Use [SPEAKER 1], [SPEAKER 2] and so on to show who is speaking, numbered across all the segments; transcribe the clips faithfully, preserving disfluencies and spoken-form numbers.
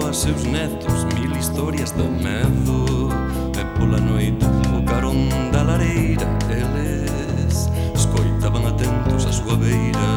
[SPEAKER 1] a seus netos mil historias de medo. E pola noite, o carón da lareira, eles escoitaban atentos a súa beira.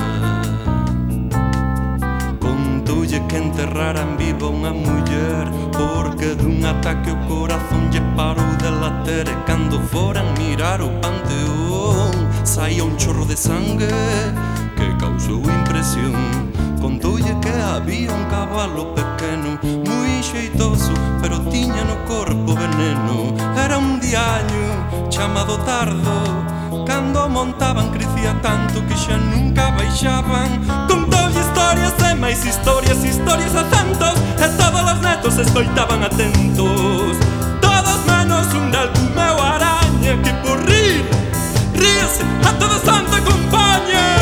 [SPEAKER 1] Contoulle que enterraran viva unha muller, porque dun ataque o corazón lle parou de later. E cando foran mirar o panteón, saía un chorro de sangue que causou impresión. Contoulle que había un cabalo pequeno, moi xeitoso, pero tiña no corpo veneno. Era un diaño chamado Tardo, cando montaban crecía tanto que xa nunca baixaban. Contoulle historias e máis historias, historias a centos, e todos os netos escoitaban atentos. Todos menos un del meu araña, que por rir, ríase a todo santo acompaña.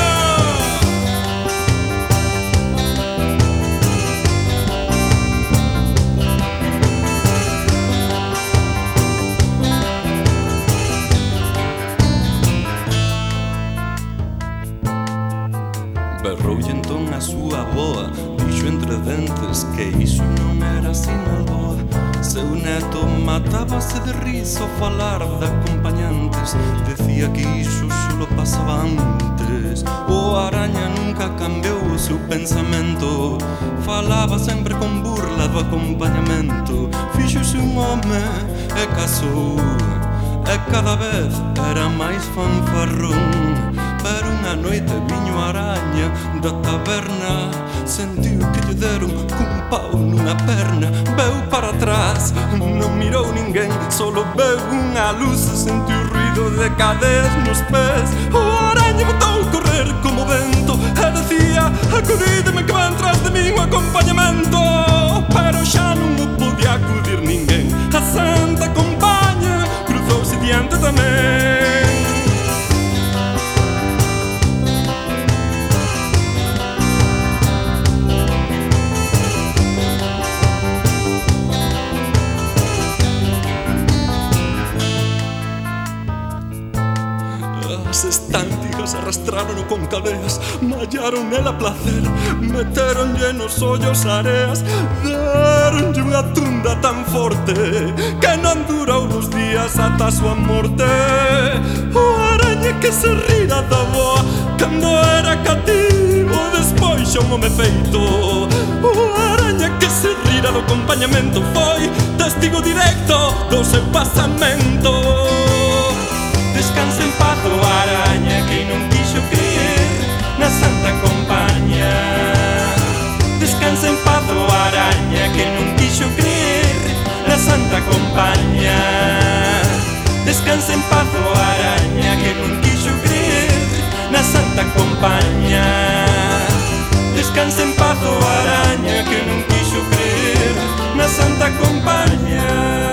[SPEAKER 1] Berroulle entón a súa avoa, dixo entre dentes que iso non era Sinalboa. Seu neto matábase de riso ao falar de acompañantes, decía que iso solo pasaba antes. O araña nunca cambiou o seu pensamento, falaba sempre con burla do acompañamento. Fíxose un home e casou, e cada vez era máis fanfarrón. Pero unha noite viño a araña da taberna, sentiu que lle deron cun pau nunha perna. Veu para atrás, non mirou ninguén, solo veu unha luz e sentiu ruido de cadeas nos pés. O araña botou a correr como vento e decía: acudídeme que van tras de min o acompañamento. Pero xa non o podía acudir ninguén, a santa compaña cruzouse diante tamén. As estántigas arrastrárono con cadeas, mallaron nela placer, meteronlle nos ollos areas, deronlle unha tunda tan forte que non durou nos días ata a súa morte. O araña que se rira da boa cando era cativo, despois xa un home feito. O araña que se rira do acompañamento foi testigo directo do seu pasamento. Descansa en paz o araña que non quixo creer na santa compañía. Descansa en paz o araña que non quixo creer na santa compañía. Descansa en paz o araña que non quixo creer na santa compañía. Descansa en paz o araña que non quixo creer na santa compañía.